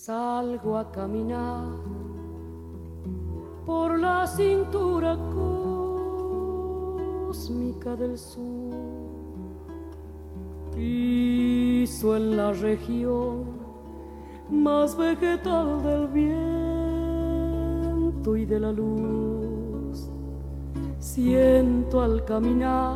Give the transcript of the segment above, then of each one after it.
salgo a caminar por la cintura cósmica del sur. Piso en la región más vegetal del viento y de la luz. Siento al caminar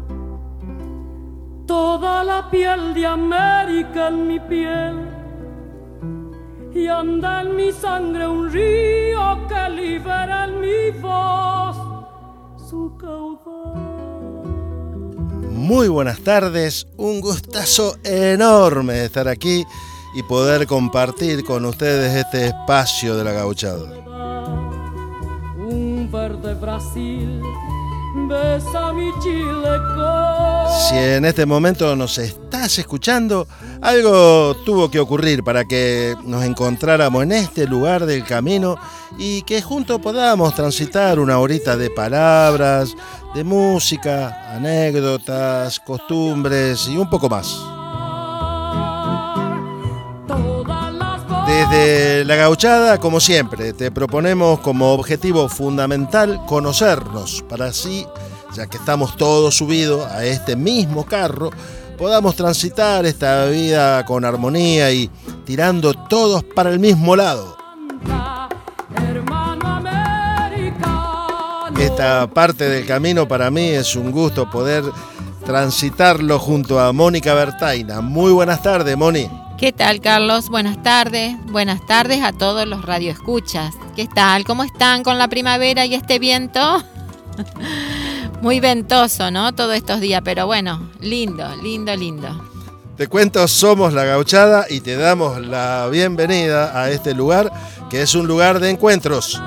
toda la piel de América en mi piel, y anda en mi sangre un río que libera en mi voz su caudal. Muy buenas tardes, un gustazo enorme de estar aquí y poder compartir con ustedes este espacio de la gauchada. Un verde Brasil besa mi Chile con... Si en este momento nos estás escuchando, algo tuvo que ocurrir para que nos encontráramos en este lugar del camino y que juntos podamos transitar una horita de palabras, de música, anécdotas, costumbres y un poco más. Desde La Gauchada, como siempre, te proponemos como objetivo fundamental conocernos, para así, ya que estamos todos subidos a este mismo carro, podamos transitar esta vida con armonía y tirando todos para el mismo lado. Esta parte del camino para mí es un gusto poder transitarlo junto a Mónica Bertaina. Muy buenas tardes, Moni. ¿Qué tal, Carlos? Buenas tardes a todos los radioescuchas. ¿Qué tal? ¿Cómo están con la primavera y este viento? Muy ventoso, ¿no? Todos estos días, pero bueno, lindo. Te cuento, somos La Gauchada y te damos la bienvenida a este lugar, que es un lugar de encuentros.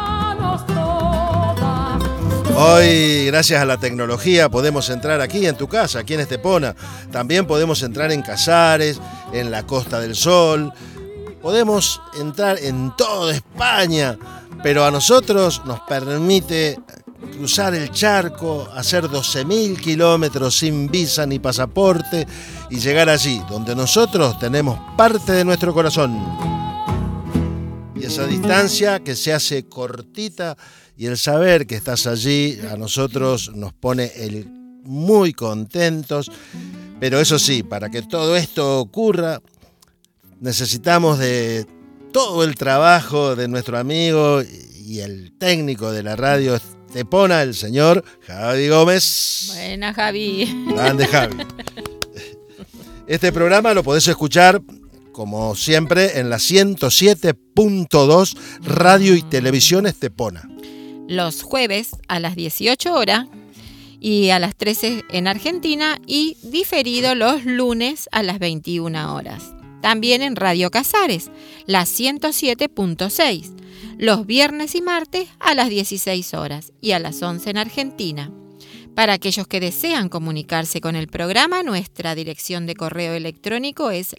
Hoy, gracias a la tecnología, podemos entrar aquí en tu casa, aquí en Estepona. También podemos entrar en Casares, en la Costa del Sol. Podemos entrar en toda España, pero a nosotros nos permite cruzar el charco, hacer 12.000 kilómetros sin visa ni pasaporte y llegar allí, donde nosotros tenemos parte de nuestro corazón. Y esa distancia que se hace cortita y el saber que estás allí a nosotros nos pone muy contentos. Pero eso sí, para que todo esto ocurra, necesitamos de todo el trabajo de nuestro amigo y el técnico de la radio Estepona, el señor Javi Gómez. Buena, Javi. Grande, Javi. Este programa lo podés escuchar, como siempre, en la 107.2 Radio y Televisión Estepona. Los jueves a las 18 horas y a las 13 en Argentina, y diferido los lunes a las 21 horas. También en Radio Casares, la 107.6, los viernes y martes a las 16 horas y a las 11 en Argentina. Para aquellos que desean comunicarse con el programa, nuestra dirección de correo electrónico es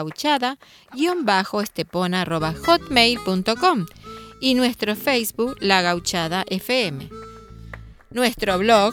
lagauchada_estepona@hotmail.com y nuestro Facebook La Gauchada FM. Nuestro blog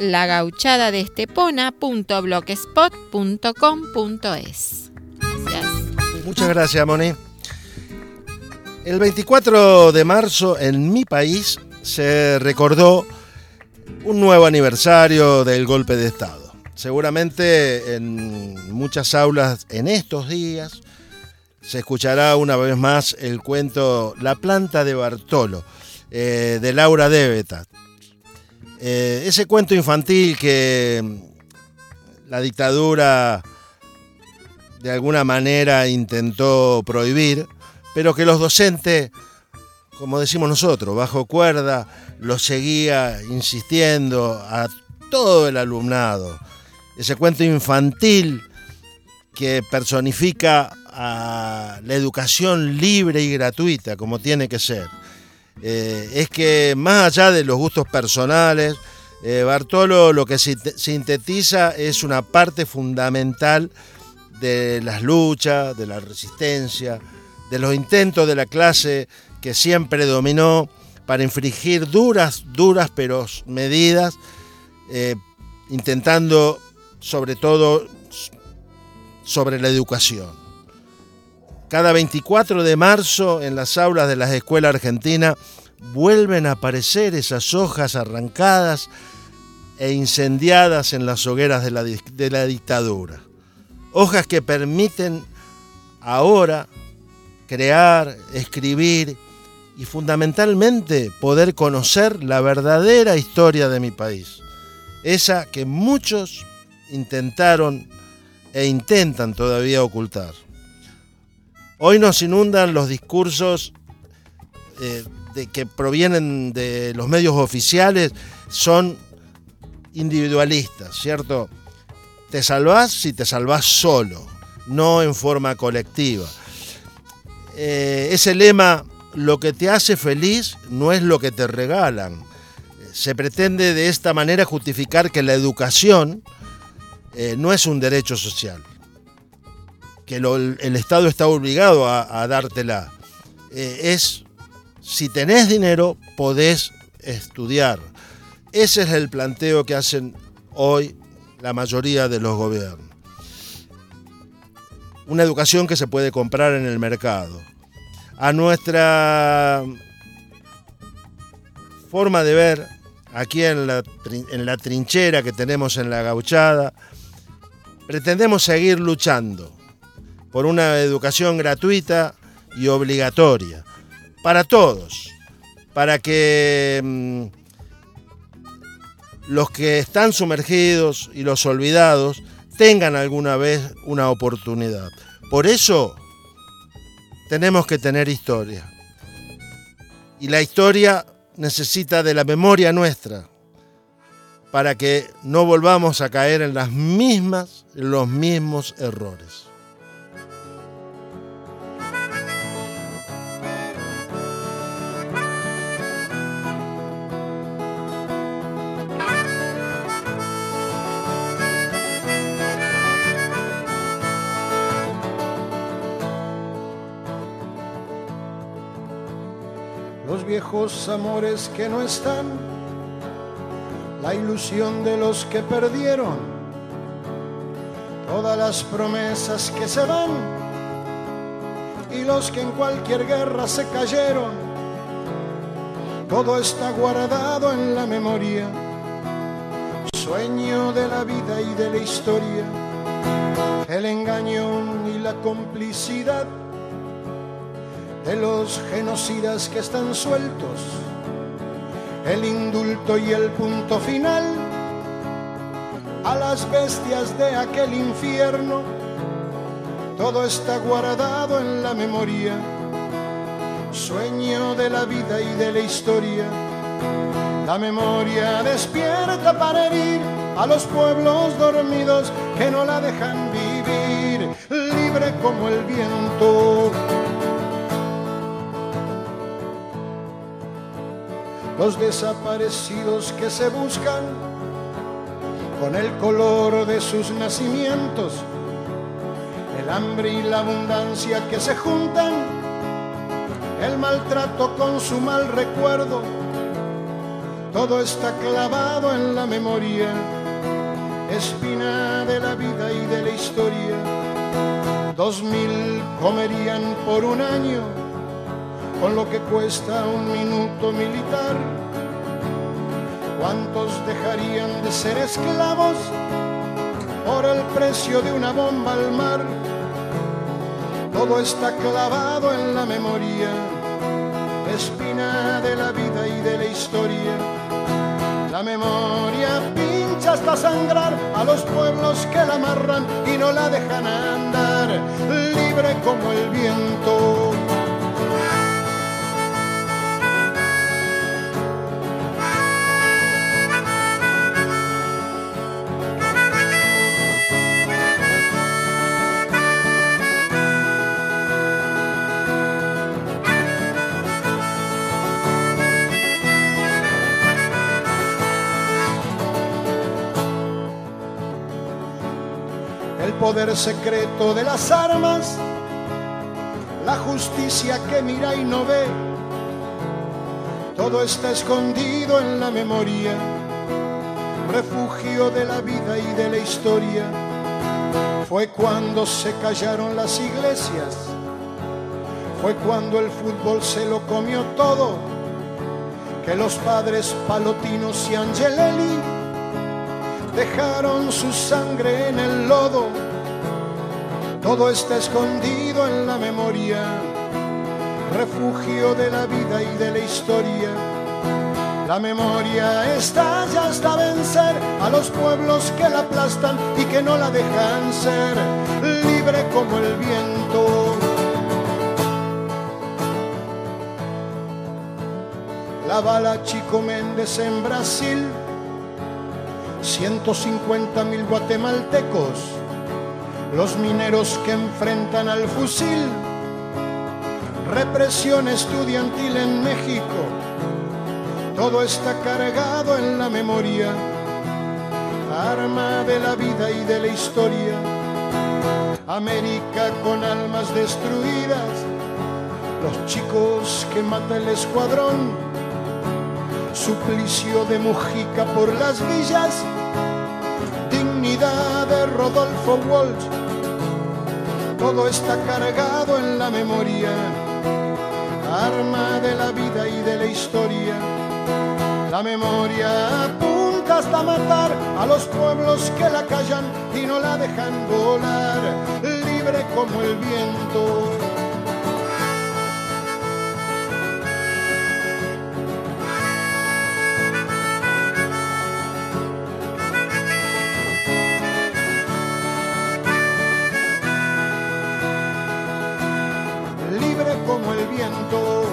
lagauchadadestepona.blogspot.com.es. Gracias. Muchas gracias, Moni. El 24 de marzo en mi país se recordó un nuevo aniversario del golpe de Estado. Seguramente en muchas aulas en estos días se escuchará una vez más el cuento La planta de Bartolo, de Laura Devetat. Ese cuento infantil que la dictadura de alguna manera intentó prohibir, pero que los docentes, como decimos nosotros, bajo cuerda, lo seguía insistiendo a todo el alumnado. Ese cuento infantil que personifica a la educación libre y gratuita, como tiene que ser. Es que más allá de los gustos personales, Bartolo lo que sintetiza es una parte fundamental de las luchas, de la resistencia, de los intentos de la clase que siempre dominó para infligir duras pero medidas, intentando sobre todo sobre la educación. Cada 24 de marzo en las aulas de las escuelas argentinas vuelven a aparecer esas hojas arrancadas e incendiadas en las hogueras de la dictadura. Hojas que permiten ahora crear, escribir y fundamentalmente poder conocer la verdadera historia de mi país. Esa que muchos intentaron e intentan todavía ocultar. Hoy nos inundan los discursos que provienen de los medios oficiales, son individualistas, ¿cierto? Te salvás si te salvás solo, no en forma colectiva. Ese lema, lo que te hace feliz no es lo que te regalan. Se pretende de esta manera justificar que la educación no es un derecho social, que el Estado está obligado a dártela. Si tenés dinero, podés estudiar. Ese es el planteo que hacen hoy la mayoría de los gobiernos. Una educación que se puede comprar en el mercado. A nuestra forma de ver, aquí en la trinchera que tenemos en la Gauchada, pretendemos seguir luchando por una educación gratuita y obligatoria para todos, para que los que están sumergidos y los olvidados tengan alguna vez una oportunidad. Por eso tenemos que tener historia. Y la historia necesita de la memoria nuestra para que no volvamos a caer en los mismos errores. Los viejos amores que no están, la ilusión de los que perdieron, todas las promesas que se van y los que en cualquier guerra se cayeron, todo está guardado en la memoria, sueño de la vida y de la historia, el engaño y la complicidad de los genocidas que están sueltos, el indulto y el punto final a las bestias de aquel infierno, todo está guardado en la memoria, sueño de la vida y de la historia. La memoria despierta para herir a los pueblos dormidos que no la dejan vivir, libre como el viento. Los desaparecidos que se buscan con el color de sus nacimientos, el hambre y la abundancia que se juntan, el maltrato con su mal recuerdo, todo está clavado en la memoria, espina de la vida y de la historia. 2000 comerían por un año con lo que cuesta un minuto militar. ¿Cuántos dejarían de ser esclavos por el precio de una bomba al mar? Todo está clavado en la memoria, espina de la vida y de la historia. La memoria pincha hasta sangrar a los pueblos que la amarran y no la dejan andar, libre como el viento. Poder secreto de las armas, la justicia que mira y no ve, todo está escondido en la memoria, refugio de la vida y de la historia. Fue cuando se callaron las iglesias Fue cuando el fútbol se lo comió todo, que los padres Palotinos y Angelelli dejaron su sangre en el lodo. Todo está escondido en la memoria, refugio de la vida y de la historia. La memoria está ya hasta vencer a los pueblos que la aplastan y que no la dejan ser libre como el viento. La bala Chico Méndez en Brasil, 150.000 guatemaltecos, los mineros que enfrentan al fusil, represión estudiantil en México. Todo está cargado en la memoria, arma de la vida y de la historia. América con almas destruidas, los chicos que mata el escuadrón, suplicio de Mujica por las villas, dignidad de Rodolfo Walsh. Todo está cargado en la memoria, arma de la vida y de la historia. La memoria apunta hasta matar a los pueblos que la callan y no la dejan volar, libre como el viento. Libre como el viento.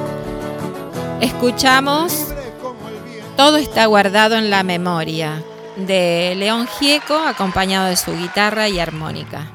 Escuchamos Todo está guardado en la memoria, de León Gieco, acompañado de su guitarra y armónica.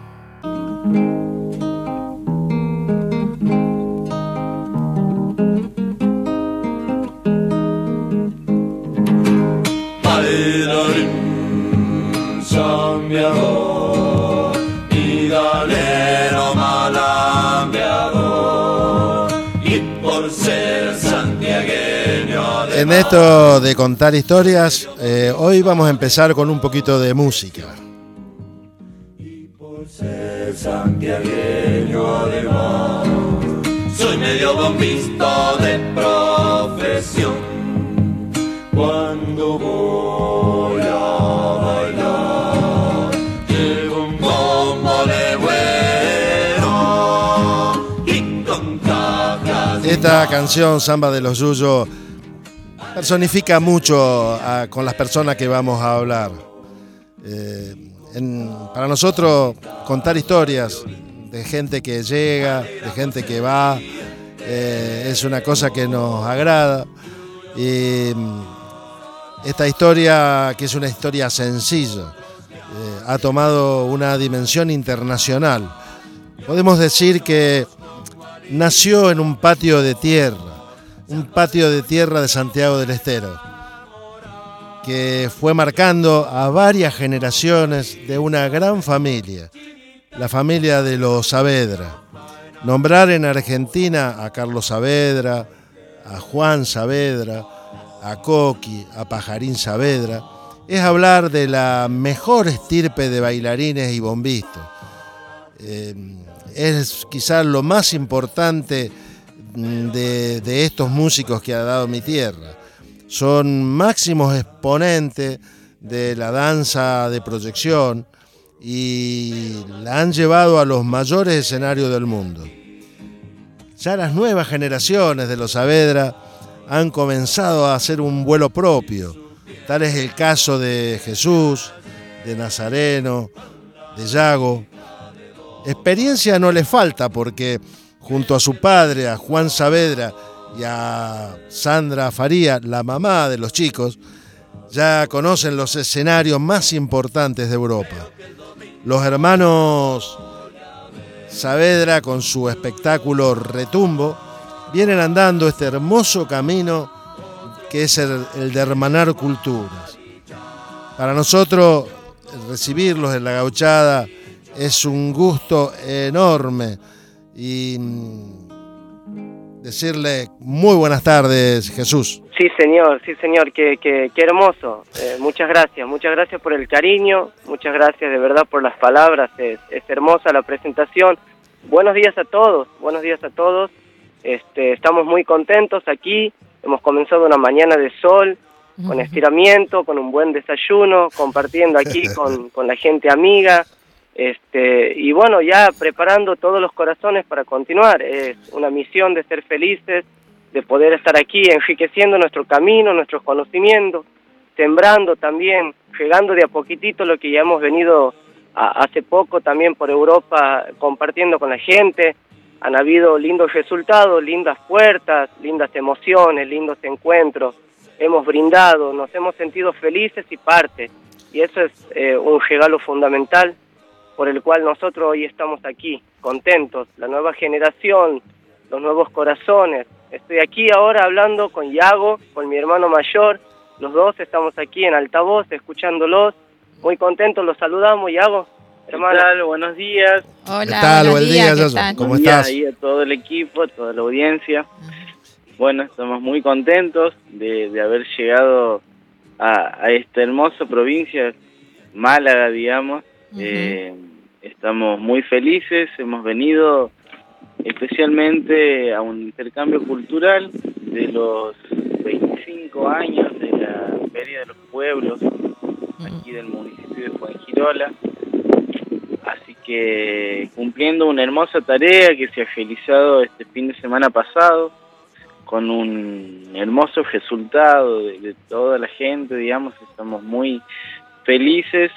En esto de contar historias, hoy vamos a empezar con un poquito de música. Y por ser santiagueño además, soy medio bombista de profesión. Cuando voy a bailar, llevo un bombo de bueno y con cajas. Esta canción, Samba de los Yuyos, personifica mucho con las personas que vamos a hablar. Para nosotros, contar historias de gente que llega, de gente que va, es una cosa que nos agrada. Y esta historia, que es una historia sencilla, ha tomado una dimensión internacional. Podemos decir que nació en un patio de tierra de Santiago del Estero, que fue marcando a varias generaciones de una gran familia, la familia de los Saavedra. Nombrar en Argentina a Carlos Saavedra, a Juan Saavedra, a Coqui, a Pajarín Saavedra, es hablar de la mejor estirpe de bailarines y bombistas. Es quizás lo más importante de estos músicos que ha dado mi tierra. Son máximos exponentes de la danza de proyección y la han llevado a los mayores escenarios del mundo. Ya las nuevas generaciones de los Saavedra han comenzado a hacer un vuelo propio. Tal es el caso de Jesús, de Nazareno, de Yago. Experiencia no le falta porque junto a su padre, a Juan Saavedra y a Sandra Faría, la mamá de los chicos, ya conocen los escenarios más importantes de Europa. Los hermanos Saavedra, con su espectáculo Retumbo, vienen andando este hermoso camino que es el de hermanar culturas. Para nosotros, recibirlos en la Gauchada es un gusto enorme. Y decirle muy buenas tardes, Jesús. Sí, señor, qué hermoso. Muchas gracias por el cariño, muchas gracias de verdad por las palabras, es hermosa la presentación. buenos días a todos, buenos días a todos. Estamos muy contentos aquí, hemos comenzado una mañana de sol, con estiramiento, con un buen desayuno, compartiendo aquí con la gente amiga, y bueno, ya preparando todos los corazones para continuar. Es una misión de ser felices, de poder estar aquí enriqueciendo nuestro camino, nuestros conocimientos, sembrando también, llegando de a poquitito lo que ya hemos venido hace poco también por Europa compartiendo con la gente. Han habido lindos resultados, lindas puertas, lindas emociones, lindos encuentros. Hemos brindado, nos hemos sentido felices y parte. Y eso es un regalo fundamental por el cual nosotros hoy estamos aquí, contentos. La nueva generación, los nuevos corazones. Estoy aquí ahora hablando con Yago, con mi hermano mayor. Los dos estamos aquí en altavoz, escuchándolos. Muy contentos, los saludamos, Yago. Hermano. ¿Qué tal? Buenos días. Hola, ¿Qué tal? buenos Buen días, día, ¿qué tal? ¿cómo Buen día estás? ahí a todo el equipo, a toda la audiencia. Bueno, estamos muy contentos de haber llegado a esta hermosa provincia, Málaga, digamos. Estamos muy felices, hemos venido especialmente a un intercambio cultural de los 25 años de la Feria de los Pueblos, aquí del municipio de Fuengirola. Así que cumpliendo una hermosa tarea que se ha realizado este fin de semana pasado, con un hermoso resultado de toda la gente, digamos, estamos muy felices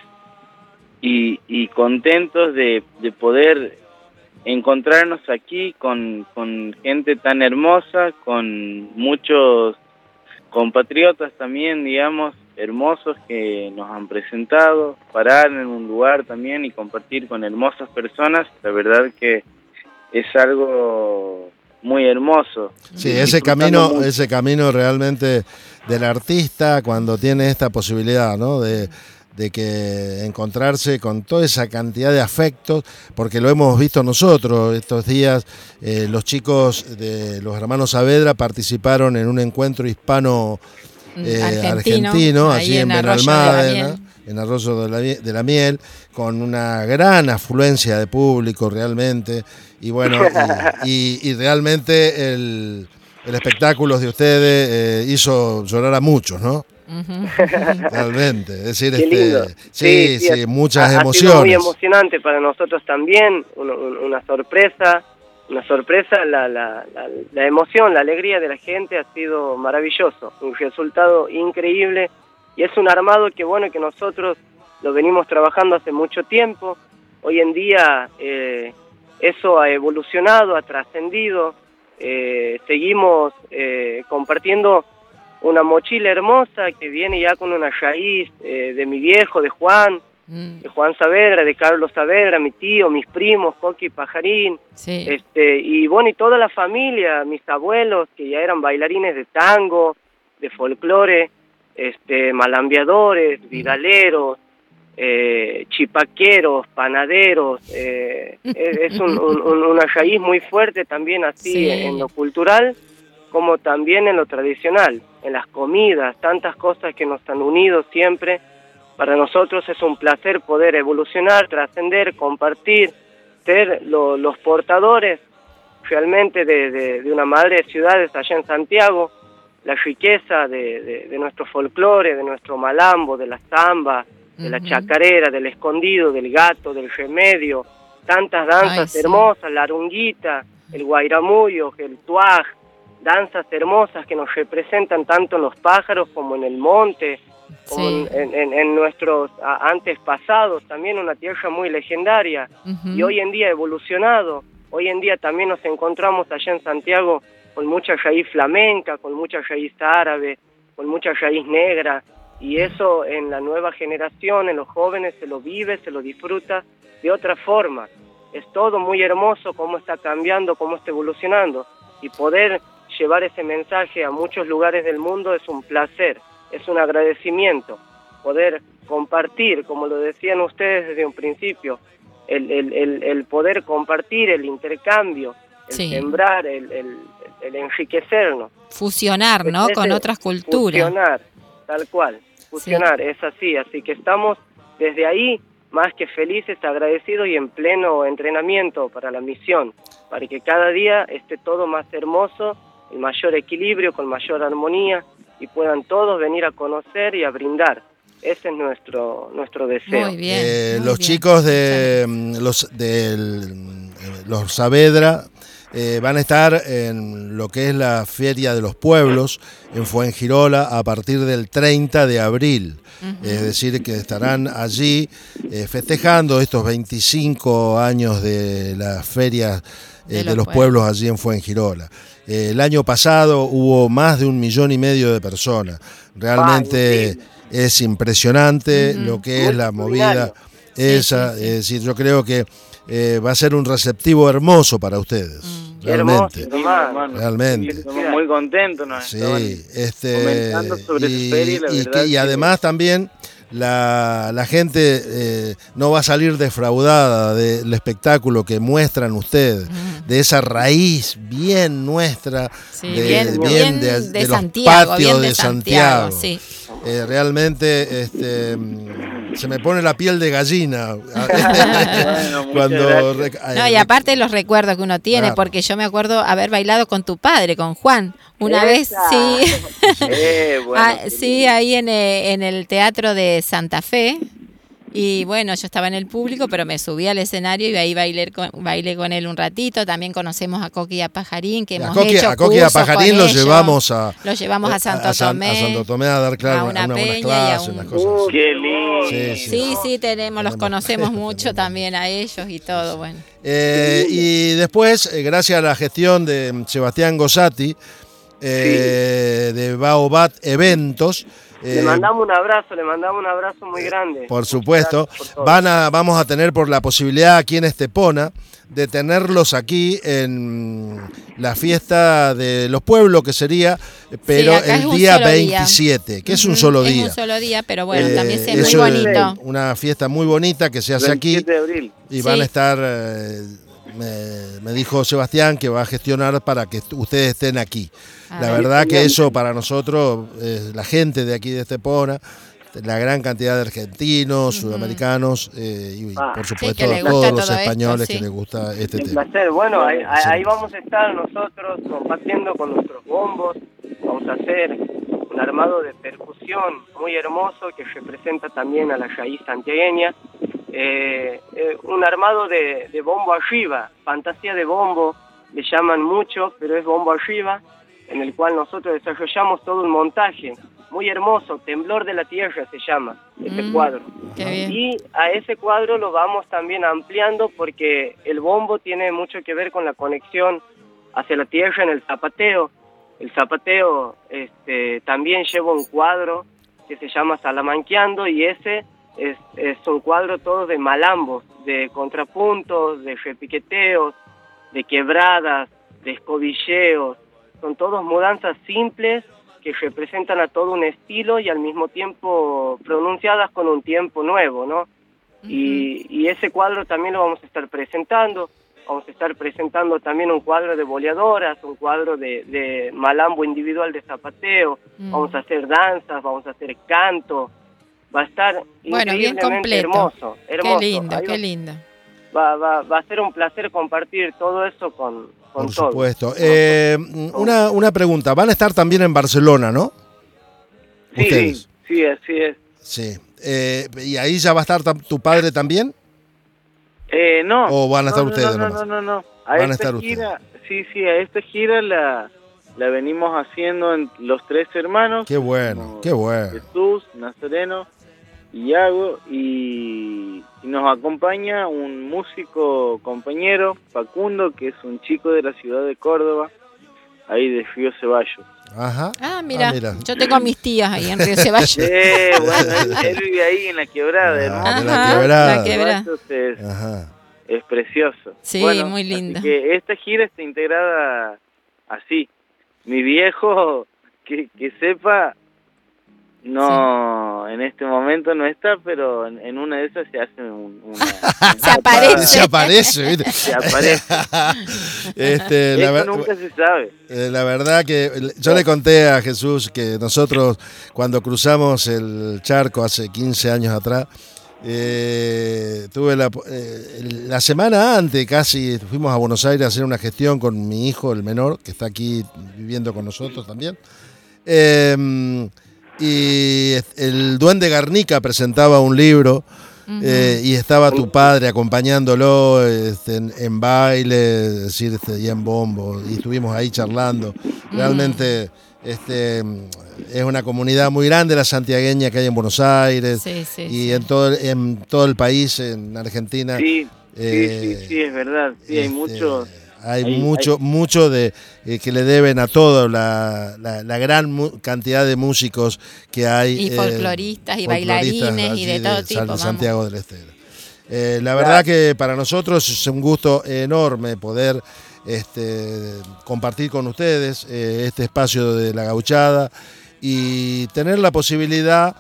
y contentos de poder encontrarnos aquí con gente tan hermosa, con muchos compatriotas también, digamos, hermosos que nos han presentado, parar en un lugar también y compartir con hermosas personas. La verdad que es algo muy hermoso. Sí, ese camino realmente del artista cuando tiene esta posibilidad, ¿no? De que encontrarse con toda esa cantidad de afectos, porque lo hemos visto nosotros estos días. Los chicos de los hermanos Saavedra participaron en un encuentro hispano argentino allí en Benalmádena, en Arroyo de la Miel, con una gran afluencia de público realmente, y bueno, y realmente el espectáculo de ustedes hizo llorar a muchos, ¿no? Realmente, es decir, Qué lindo. Sí, muchas emociones. Ha sido muy emocionante para nosotros también, una sorpresa, la emoción, la alegría de la gente ha sido maravilloso, un resultado increíble, y es un armado que bueno, que nosotros lo venimos trabajando hace mucho tiempo. Hoy en día eso ha evolucionado, ha trascendido, seguimos compartiendo una mochila hermosa que viene ya con una raíz de mi viejo, de Juan Saavedra, de Carlos Saavedra, mi tío, mis primos, Coqui y Pajarín, Sí. Y bueno, y toda la familia, mis abuelos que ya eran bailarines de tango, de folclore, malambiadores, vidaleros, chipaqueros, panaderos, es una raíz muy fuerte también así Sí. en lo cultural como también en lo tradicional, en las comidas, tantas cosas que nos han unido siempre. Para nosotros es un placer poder evolucionar, trascender, compartir, ser los portadores realmente de una madre de ciudades allá en Santiago, la riqueza de nuestro folclore, de nuestro malambo, de la samba, de la chacarera, del escondido, del gato, del remedio, tantas danzas hermosas, la arunguita, el guairamuyo, el tuaj, danzas hermosas que nos representan tanto en los pájaros como en el monte, como en nuestros antes pasados, también una tierra muy legendaria, y hoy en día evolucionado. Hoy en día también nos encontramos allá en Santiago con mucha raíz flamenca, con mucha raíz árabe, con mucha raíz negra, y eso en la nueva generación, en los jóvenes, se lo vive, se lo disfruta de otra forma. Es todo muy hermoso cómo está cambiando, cómo está evolucionando, y poder llevar ese mensaje a muchos lugares del mundo es un placer, es un agradecimiento, poder compartir, como lo decían ustedes desde un principio, el poder compartir, el intercambio, el sembrar, el enriquecernos. Fusionar, ¿no? Con otras culturas. Fusionar, tal cual, fusionar, es así que estamos desde ahí más que felices, agradecidos y en pleno entrenamiento para la misión, para que cada día esté todo más hermoso, en mayor equilibrio, con mayor armonía, y puedan todos venir a conocer y a brindar. Ese es nuestro deseo. Muy bien. Muy Los bien. chicos de los Saavedra van a estar en lo que es la Feria de los Pueblos en Fuengirola a partir del 30 de abril. Es decir, que estarán allí festejando estos 25 años de la Feria de los Pueblos allí en Fuengirola. El año pasado hubo más de 1,5 millones de personas. Realmente es impresionante lo que es la movida esa. Es decir, yo creo que va a ser un receptivo hermoso para ustedes. Realmente. Hermoso, realmente. Estamos muy contentos, ¿no? Sí, comentando sobre su feria, la verdad y además también la gente no va a salir defraudada del espectáculo que muestran ustedes, de esa raíz bien nuestra, bien de los Santiago, patios bien de Santiago. Sí. Realmente se me pone la piel de gallina Bueno, cuando No, y aparte los recuerdos que uno tiene, Claro. porque yo me acuerdo haber bailado con tu padre, con Juan, una vez, sí. Bueno, Sí, ahí en el Teatro de Santa Fe. Y bueno, yo estaba en el público, pero me subí al escenario y ahí bailé con él un ratito. También conocemos a Coqui y a Pajarín, que hemos hecho a Coqui y a cursos Pajarín con los ellos. llevamos a Santo Tomé. A Santo Tomé a dar a una unas peña y a clases, un- unas cosas así. qué lindo. Sí, los conocemos mucho también a ellos y todo, bueno. Y después, gracias a la gestión de Sebastián Gosati, de Baobat Eventos, Le mandamos un abrazo muy grande. por supuesto, Gracias por todo. vamos a tener por la posibilidad aquí en Estepona de tenerlos aquí en la fiesta de los pueblos, que sería, pero acá es el un día solo día. 27, que es un solo día. Es un solo día, pero bueno, también es muy es bonito. una fiesta muy bonita que se hace aquí 27 de abril. y van a Sí. estar, me dijo Sebastián que va a gestionar para que ustedes estén aquí. La verdad que eso para nosotros, la gente de aquí de Estepona, la gran cantidad de argentinos, sudamericanos y por supuesto que le todos gusta los todo esto, españoles sí. que les gusta este Un tema. placer. Bueno, Sí. ahí vamos a estar nosotros compartiendo con nuestros bombos. Vamos a hacer un armado de percusión muy hermoso que representa también a la raíz santiagueña. Un armado de bombo arriba, fantasía de bombo, le llaman mucho, pero es bombo arriba, en el cual nosotros desarrollamos todo un montaje muy hermoso, Temblor de la Tierra se llama este cuadro. Qué bien. Y a ese cuadro lo vamos también ampliando porque el bombo tiene mucho que ver con la conexión hacia la tierra en el zapateo. El zapateo también lleva un cuadro que se llama Salamanqueando, y ese es un cuadro todo de malambos, de contrapuntos, de repiqueteos, de quebradas, de escobilleos. Son todos mudanzas simples que representan a todo un estilo y al mismo tiempo pronunciadas con un tiempo nuevo, ¿no? Y ese cuadro también lo vamos a estar presentando. Vamos a estar presentando también un cuadro de boleadoras, un cuadro de malambo individual de zapateo. Vamos a hacer danzas, vamos a hacer canto. Va a estar Bueno, bien increíblemente completo. hermoso. Qué lindo, Ahí qué lindo. va a ser un placer compartir todo eso con Por todos. supuesto. Una pregunta, van a estar también en Barcelona, ¿no? Sí, Ustedes. sí, así es. Sí. ¿Y ahí ya va a estar tu padre también? No. ¿O van a estar no, ustedes no, nomás? no. Van a estar gira, sí, a esta gira la venimos haciendo en los tres hermanos. Qué bueno, qué bueno. Jesús, Nazareno y Iago, y nos acompaña un músico compañero, Facundo, que es un chico de la ciudad de Córdoba, ahí de Río Ceballos. Ajá. Mira, yo tengo a mis tías ahí en Río Ceballos. Bueno, él vive ahí en la quebrada, hermano. de la quebrada. La quebrada. Ceballos es precioso. Sí, Bueno, muy lindo. así que esta gira está integrada así. Mi viejo, que sepa, no, en este momento no está, pero en una de esas se hace Se aparece. Se aparece, ¿viste? Se aparece. Eso nunca se sabe. La verdad que yo le conté a Jesús que nosotros cuando cruzamos el charco hace 15 años atrás, Tuve la semana antes casi, fuimos a Buenos Aires a hacer una gestión con mi hijo, el menor, que está aquí viviendo con nosotros también. Y el Duende Garnica presentaba un libro. Y estaba tu padre acompañándolo en baile, es decir, y en bombo, y estuvimos ahí charlando. Realmente es una comunidad muy grande la santiagueña que hay en Buenos Aires y en todo el país, en Argentina. Sí, es verdad. Sí, hay mucho de que le deben a todo la gran cantidad de músicos que hay. Y folcloristas y bailarines y de todo tipo. Santiago del Estero. La verdad que para nosotros es un gusto enorme poder compartir con ustedes este espacio de La Gauchada y tener la posibilidad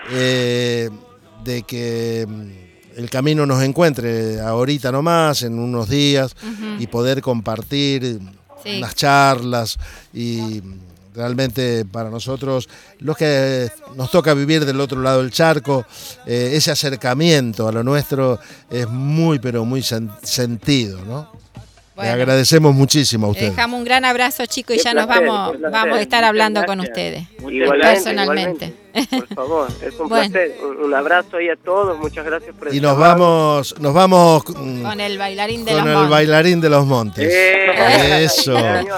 de que el camino nos encuentre ahorita nomás, en unos días, y poder compartir unas charlas y realmente para nosotros, los que nos toca vivir del otro lado del charco, ese acercamiento a lo nuestro es muy, pero muy sentido, ¿no? Bueno, le agradecemos muchísimo a ustedes. Dejamos un gran abrazo, chicos, y ya nos vamos a estar hablando con ustedes personalmente. Por favor, es un placer. Un abrazo ahí a todos, muchas gracias por el Y nos vamos con el bailarín de los Montes. Eso.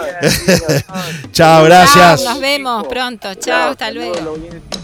Chao, gracias. Chao, nos vemos pronto. Chao, hasta luego.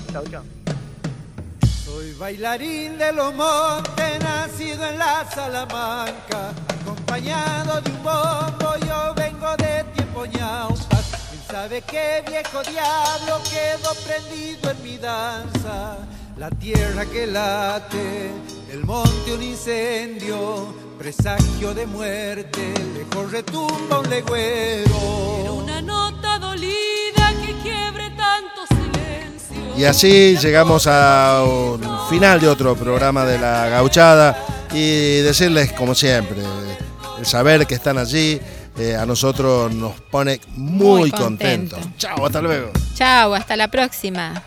Soy bailarín de los montes, nacido en la Salamanca, acompañado de un bombo, yo vengo de tiempo ñaupa. ¿Quién sabe qué viejo diablo quedó prendido en mi danza? La tierra que late, el monte un incendio, presagio de muerte, lejos retumba un legüero. Era una nota dolida que quiebre tanto silencio. Y así llegamos a un final de otro programa de La Gauchada y decirles, como siempre, el saber que están allí a nosotros nos pone muy contentos. Chao, hasta luego. Chao, hasta la próxima.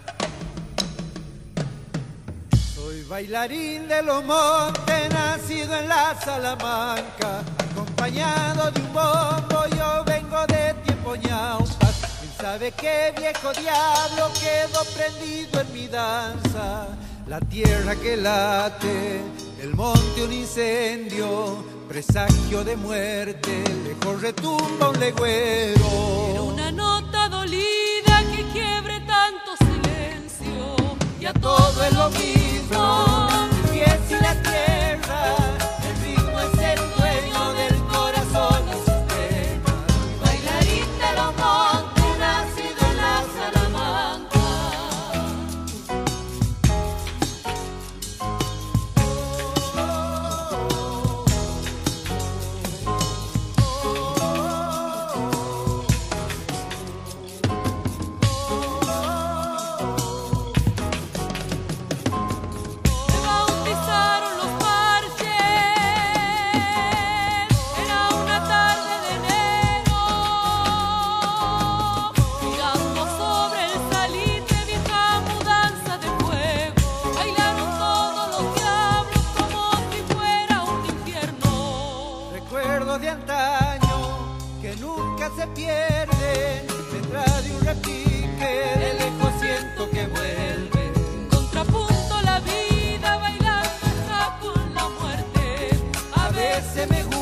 Soy bailarín de los montes, nacido en la Salamanca, acompañado de un bombo, yo vengo de tiempo ñaupa. ¿Quién sabe qué viejo diablo quedó prendido en mi danza? La tierra que late, el monte un incendio, presagio de muerte, lejos retumba un legüero. Era una nota dolida que quiebre tanto silencio. Y a todo es lo mismo, mis pies y la tierra, el ritmo es el dueño del corazón y sistema. Bailarín de los montes, nacido en la Salamanca. De antaño que nunca se pierde, detrás de un repique de lejos siento que vuelve. Contrapunto la vida bailando está con la muerte. A veces me